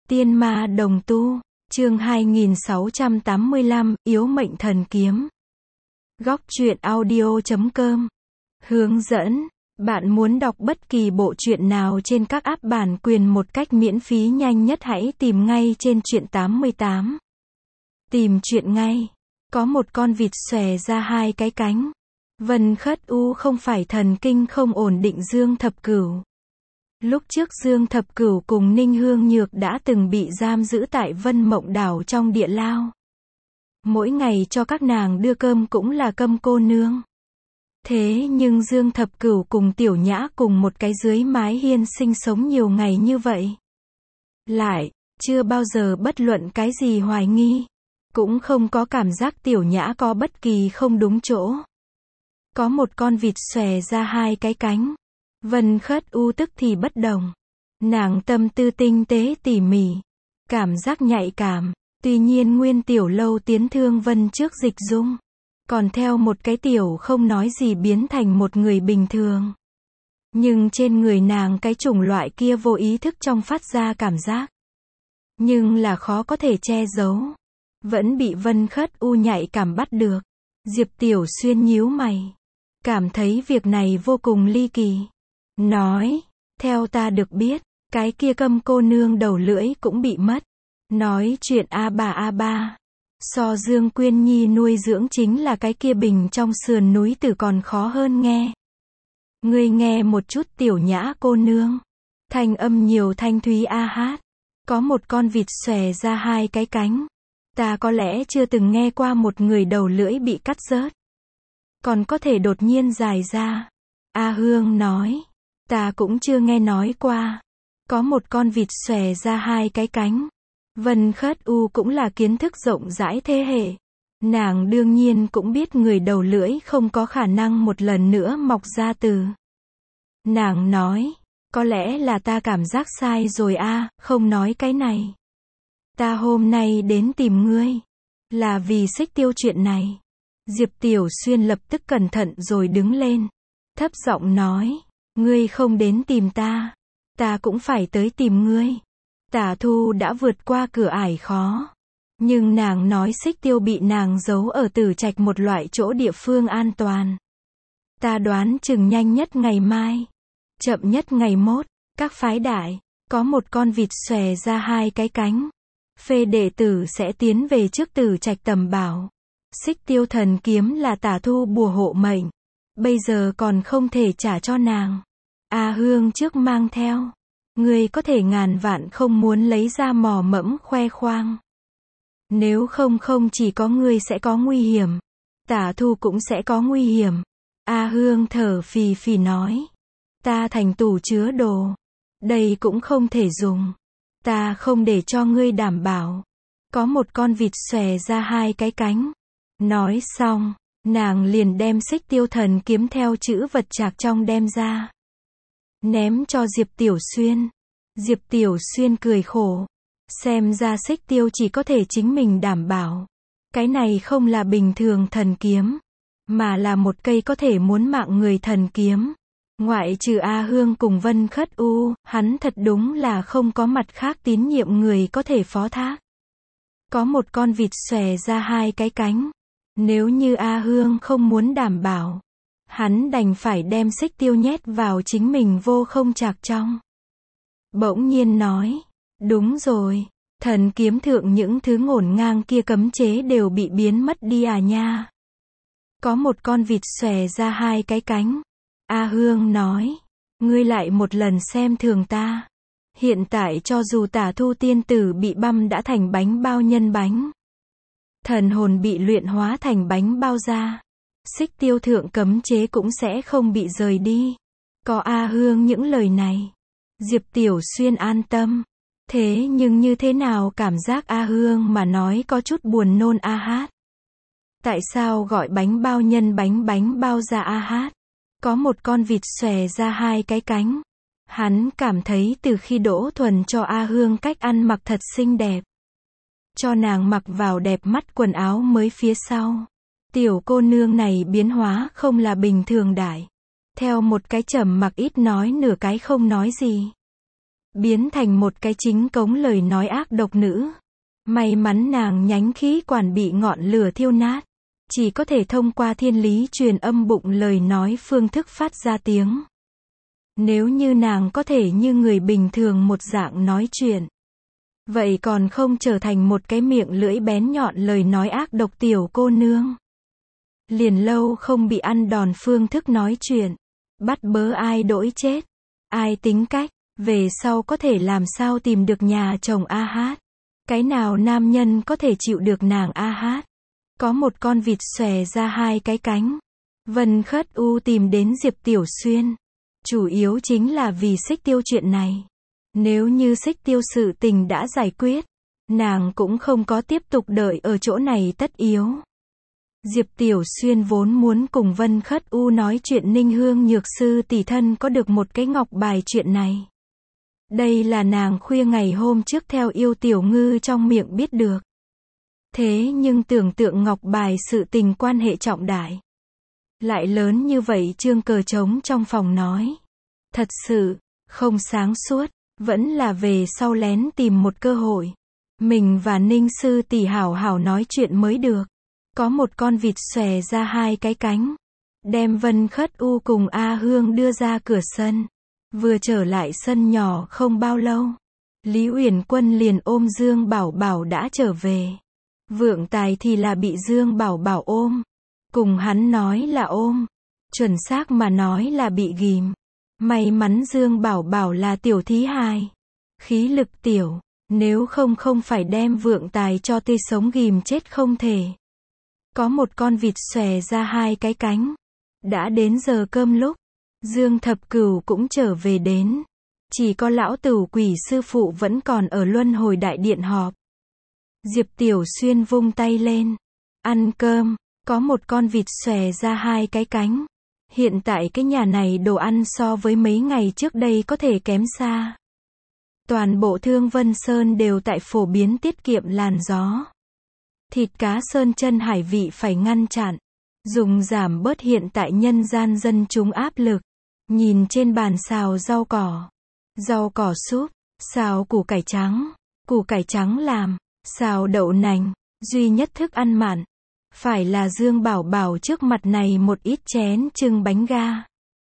Tiên ma đồng tu, chương 2685, yếu mệnh thần kiếm. Góc truyện audio.com. Hướng dẫn, bạn muốn đọc bất kỳ bộ truyện nào trên các app bản quyền một cách miễn phí nhanh nhất hãy tìm ngay trên truyện 88. Tìm truyện ngay. Có một con vịt xòe ra hai cái cánh. Vân Khất U không phải thần kinh không ổn định Dương Thập Cửu. Lúc trước Dương Thập Cửu cùng Ninh Hương Nhược đã từng bị giam giữ tại Vân Mộng Đảo trong địa lao. Mỗi ngày cho các nàng đưa cơm cũng là cơm cô nương. Thế nhưng Dương Thập Cửu cùng Tiểu Nhã cùng một cái dưới mái hiên sinh sống nhiều ngày như vậy. Lại, chưa bao giờ bất luận cái gì hoài nghi. Cũng không có cảm giác Tiểu Nhã có bất kỳ không đúng chỗ. Có một con vịt xòe ra hai cái cánh. Vân Khất U tức thì bất đồng. Nàng tâm tư tinh tế tỉ mỉ. Cảm giác nhạy cảm. Tuy nhiên Nguyên Tiểu Lâu tiến thương Vân trước Dịch Dung. Còn theo một cái tiểu không nói gì biến thành một người bình thường. Nhưng trên người nàng cái chủng loại kia vô ý thức trong phát ra cảm giác. Nhưng là khó có thể che giấu. Vẫn bị Vân Khất U nhạy cảm bắt được. Diệp Tiểu Xuyên nhíu mày. Cảm thấy việc này vô cùng ly kỳ. Nói, theo ta được biết, cái kia câm cô nương đầu lưỡi cũng bị mất. Nói chuyện a ba. So Dương Quyên Nhi nuôi dưỡng chính là cái kia bình trong sườn núi tử còn khó hơn nghe. Ngươi nghe một chút Tiểu Nhã cô nương. Thanh âm nhiều thanh thúy a hát. Có một con vịt xòe ra hai cái cánh. Ta có lẽ chưa từng nghe qua một người đầu lưỡi bị cắt rớt. Còn có thể đột nhiên dài ra. A Hương nói. Ta cũng chưa nghe nói qua. Có một con vịt xòe ra hai cái cánh. Vân Khất U cũng là kiến thức rộng rãi thế hệ. Nàng đương nhiên cũng biết người đầu lưỡi không có khả năng một lần nữa mọc ra từ. Nàng nói. Có lẽ là ta cảm giác sai rồi a, không nói cái này. Ta hôm nay đến tìm ngươi. Là vì Xích Tiêu chuyện này. Diệp Tiểu Xuyên lập tức cẩn thận rồi đứng lên. Thấp giọng nói. Ngươi không đến tìm ta. Ta cũng phải tới tìm ngươi. Tả Thu đã vượt qua cửa ải khó. Nhưng nàng nói Xích Tiêu bị nàng giấu ở Tử Trạch một loại chỗ địa phương an toàn. Ta đoán chừng nhanh nhất ngày mai. Chậm nhất ngày mốt. Các phái đại. Có một con vịt xòe ra hai cái cánh. Phê đệ tử sẽ tiến về trước Tử Trạch tầm bảo. Xích Tiêu thần kiếm là Tả Thu bùa hộ mệnh. Bây giờ còn không thể trả cho nàng. A Hương trước mang theo. Ngươi có thể ngàn vạn không muốn lấy ra mò mẫm khoe khoang. Nếu không chỉ có ngươi sẽ có nguy hiểm. Tả Thu cũng sẽ có nguy hiểm. A Hương thở phì phì nói. Ta thành tủ chứa đồ. Đây cũng không thể dùng. Ta không để cho ngươi đảm bảo. Có một con vịt xòe ra hai cái cánh. Nói xong, nàng liền đem Xích Tiêu thần kiếm theo chữ vật trạc trong đem ra. Ném cho Diệp Tiểu Xuyên. Diệp Tiểu Xuyên cười khổ. Xem ra Xích Tiêu chỉ có thể chính mình đảm bảo. Cái này không là bình thường thần kiếm. Mà là một cây có thể muốn mạng người thần kiếm. Ngoại trừ A Hương cùng Vân Khất U, hắn thật đúng là không có mặt khác tín nhiệm người có thể phó thác. Có một con vịt xòe ra hai cái cánh. Nếu như A Hương không muốn đảm bảo, hắn đành phải đem Xích Tiêu nhét vào chính mình vô không trạc trong. Bỗng nhiên nói, đúng rồi, thần kiếm thượng những thứ ngổn ngang kia cấm chế đều bị biến mất đi à nha. Có một con vịt xòe ra hai cái cánh. A Hương nói, ngươi lại một lần xem thường ta. Hiện tại cho dù Tả Thu tiên tử bị băm đã thành bánh bao nhân bánh. Thần hồn bị luyện hóa thành bánh bao ra. Xích Tiêu thượng cấm chế cũng sẽ không bị rời đi. Có A Hương những lời này. Diệp Tiểu Xuyên an tâm. Thế nhưng như thế nào cảm giác A Hương mà nói có chút buồn nôn a hát. Tại sao gọi bánh bao nhân bánh bao ra a hát? Có một con vịt xòe ra hai cái cánh. Hắn cảm thấy từ khi Đỗ Thuần cho A Hương cách ăn mặc thật xinh đẹp. Cho nàng mặc vào đẹp mắt quần áo mới phía sau. Tiểu cô nương này biến hóa không là bình thường đại. Theo một cái trầm mặc ít nói nửa cái không nói gì. biến thành một cái chính cống lời nói ác độc nữ. May mắn nàng nhánh khí quản bị ngọn lửa thiêu nát, chỉ có thể thông qua thiên lý truyền âm bụng lời nói phương thức phát ra tiếng. Nếu như nàng có thể như người bình thường một dạng nói chuyện, vậy còn không trở thành một cái miệng lưỡi bén nhọn lời nói ác độc tiểu cô nương. Liền lâu không bị ăn đòn phương thức nói chuyện, bắt bớ ai đỗi chết, ai tính cách, về sau có thể làm sao tìm được nhà chồng a hát. Cái nào nam nhân có thể chịu được nàng a hát. Có một con vịt xòe ra hai cái cánh. Vân Khất U tìm đến Diệp Tiểu Xuyên. Chủ yếu chính là vì Xích Tiêu chuyện này. Nếu như Xích Tiêu sự tình đã giải quyết, nàng cũng không có tiếp tục đợi ở chỗ này tất yếu. Diệp Tiểu Xuyên vốn muốn cùng Vân Khất U nói chuyện Ninh Hương Nhược sư tỷ thân có được một cái ngọc bài chuyện này. Đây là nàng khuya ngày hôm trước theo Yêu Tiểu Ngư trong miệng biết được. Thế nhưng tưởng tượng ngọc bài sự tình quan hệ trọng đại. Lại lớn như vậy trương cờ trống trong phòng nói. Thật sự, không sáng suốt, vẫn là về sau lén tìm một cơ hội. Mình và Ninh sư tỷ hảo hảo nói chuyện mới được. Có một con vịt xòe ra hai cái cánh. Đem Vân Khất U cùng A Hương đưa ra cửa sân. Vừa trở lại sân nhỏ không bao lâu, Lý Uyển Quân liền ôm Dương Bảo Bảo đã trở về. Vượng Tài thì là bị Dương Bảo Bảo ôm. Cùng hắn nói là ôm. Chuẩn xác mà nói là bị ghìm. May mắn Dương Bảo Bảo là tiểu thí hài. Khí lực tiểu, nếu không không phải đem Vượng Tài cho tươi sống ghìm chết không thể. Có một con vịt xòe ra hai cái cánh. Đã đến giờ cơm lúc. Dương Thập Cửu cũng trở về đến. Chỉ có lão Tửu Quỷ sư phụ vẫn còn ở Luân Hồi Đại Điện họp. Diệp Tiểu Xuyên vung tay lên. Ăn cơm, có một con vịt xòe ra hai cái cánh. Hiện tại cái nhà này đồ ăn so với mấy ngày trước đây có thể kém xa. Toàn bộ Thương Vân Sơn đều tại phổ biến tiết kiệm làn gió. Thịt cá sơn chân hải vị phải ngăn chặn. Dùng giảm bớt hiện tại nhân gian dân chúng áp lực. Nhìn trên bàn xào rau cỏ súp, xào củ cải trắng làm, xào đậu nành, duy nhất thức ăn mặn. Phải là Dương Bảo Bảo trước mặt này một ít chén trưng bánh ga.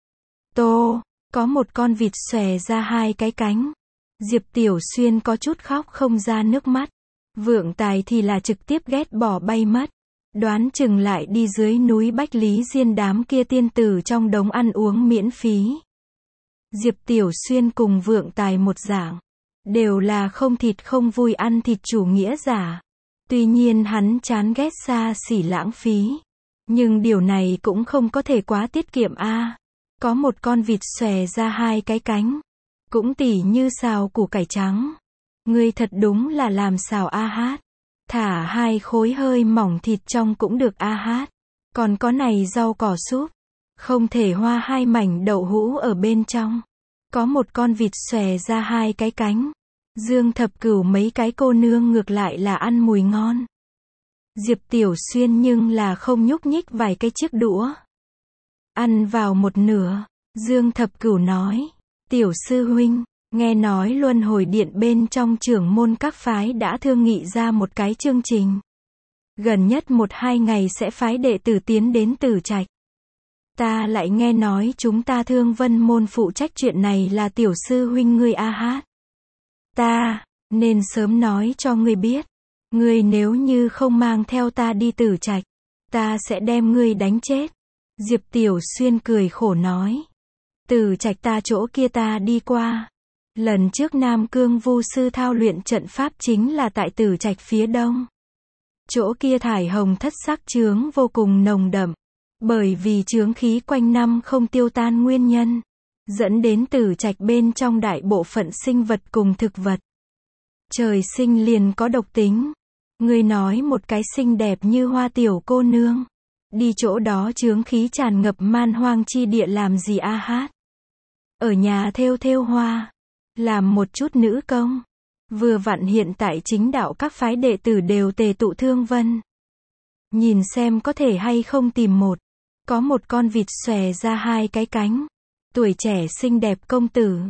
Tô, có một con vịt xòe ra hai cái cánh. Diệp Tiểu Xuyên có chút khóc không ra nước mắt. Vượng Tài thì là trực tiếp ghét bỏ bay mất. Đoán chừng lại đi dưới núi Bách Lý Diên đám kia tiên tử trong đống ăn uống miễn phí. Diệp Tiểu Xuyên cùng Vượng Tài một dạng. Đều là không thịt không vui ăn thịt chủ nghĩa giả. Tuy nhiên hắn chán ghét xa xỉ lãng phí. Nhưng điều này cũng không có thể quá tiết kiệm a. Có một con vịt xòe ra hai cái cánh. Cũng tỉ như xào củ cải trắng. Ngươi thật đúng là làm xào a hát. Thả hai khối hơi mỏng thịt trong cũng được a hát. Còn có này rau cỏ súp. Không thể hoa hai mảnh đậu hũ ở bên trong. Có một con vịt xòe ra hai cái cánh. Dương Thập Cửu mấy cái cô nương ngược lại là ăn mùi ngon. Diệp Tiểu Xuyên nhưng là không nhúc nhích vài cái chiếc đũa. Ăn vào một nửa. Dương Thập Cửu nói. Tiểu sư huynh. Nghe nói Luân Hồi Điện bên trong trưởng môn các phái đã thương nghị ra một cái chương trình. Gần nhất 1-2 ngày sẽ phái đệ tử tiến đến Tử Trạch. Ta lại nghe nói chúng ta Thương Vân môn phụ trách chuyện này là tiểu sư huynh ngươi a hát. Ta, nên sớm nói cho ngươi biết. Ngươi nếu như không mang theo ta đi Tử Trạch, ta sẽ đem ngươi đánh chết. Diệp Tiểu Xuyên cười khổ nói. Tử Trạch ta chỗ kia ta đi qua. Lần trước Nam Cương Vu sư thao luyện trận pháp chính là tại Tử Trạch phía đông. Chỗ kia thải hồng thất sắc chướng vô cùng nồng đậm. Bởi vì chướng khí quanh năm không tiêu tan nguyên nhân, dẫn đến Tử Trạch bên trong đại bộ phận sinh vật cùng thực vật. Trời sinh liền có độc tính. Ngươi nói một cái xinh đẹp như hoa tiểu cô nương. Đi chỗ đó chướng khí tràn ngập man hoang chi địa làm gì a hát. Ở nhà thêu hoa. Làm một chút nữ công. Vừa vặn hiện tại chính đạo các phái đệ tử đều tề tụ Thương Vân. Nhìn xem có thể hay không tìm một. Có một con vịt xòe ra hai cái cánh. Tuổi trẻ xinh đẹp công tử.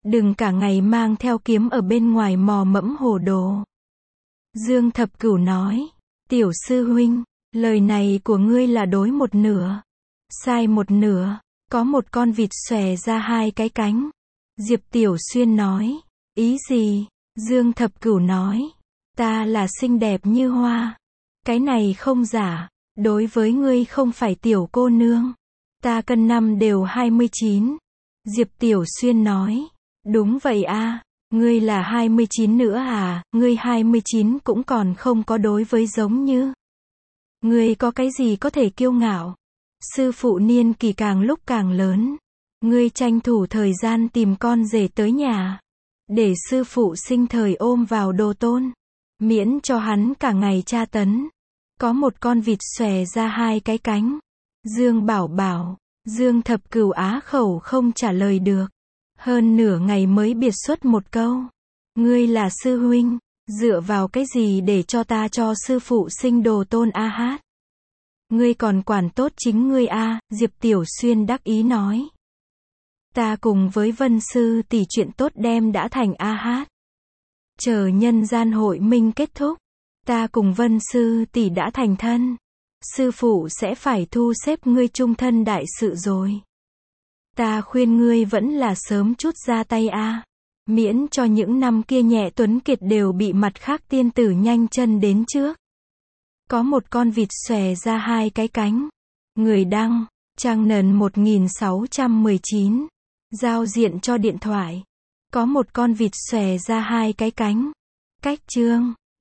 Đừng cả ngày mang theo kiếm ở bên ngoài mò mẫm hồ đồ. Dương Thập Cửu nói, tiểu sư huynh, lời này của ngươi là đối một nửa. Sai một nửa, có một con vịt xòe ra hai cái cánh. Diệp Tiểu Xuyên nói, ý gì? Dương Thập Cửu nói, ta là xinh đẹp như hoa. Cái này không giả, đối với ngươi không phải tiểu cô nương. Ta cân năm đều 29. Diệp Tiểu Xuyên nói, đúng vậy a, ngươi là 29 nữa à, ngươi 29 cũng còn không có đối với giống như. Ngươi có cái gì có thể kiêu ngạo? Sư phụ niên kỳ càng lúc càng lớn. Ngươi tranh thủ thời gian tìm con rể tới nhà. Để sư phụ sinh thời ôm vào đồ tôn. Miễn cho hắn cả ngày tra tấn. Có một con vịt xòe ra hai cái cánh. Dương Bảo Bảo, Dương Thập Cửu á khẩu không trả lời được. Hơn nửa ngày mới biệt xuất một câu. Ngươi là sư huynh, dựa vào cái gì để cho ta cho sư phụ sinh đồ tôn a hát? Ngươi còn quản tốt chính ngươi a, Diệp Tiểu Xuyên đắc ý nói. Ta cùng với Vân sư tỷ chuyện tốt đem đã thành a hát. Chờ nhân gian hội minh kết thúc, ta cùng Vân sư tỷ đã thành thân. Sư phụ sẽ phải thu xếp ngươi chung thân đại sự rồi. Ta khuyên ngươi vẫn là sớm chút ra tay a, miễn cho những năm kia Nhẹ Tuấn Kiệt đều bị mặt khác tiên tử nhanh chân đến trước. Có một con vịt xòe ra hai cái cánh. Người đăng, trang nền 1619. Giao diện cho điện thoại. Có một con vịt xòe ra hai cái cánh. Cách chương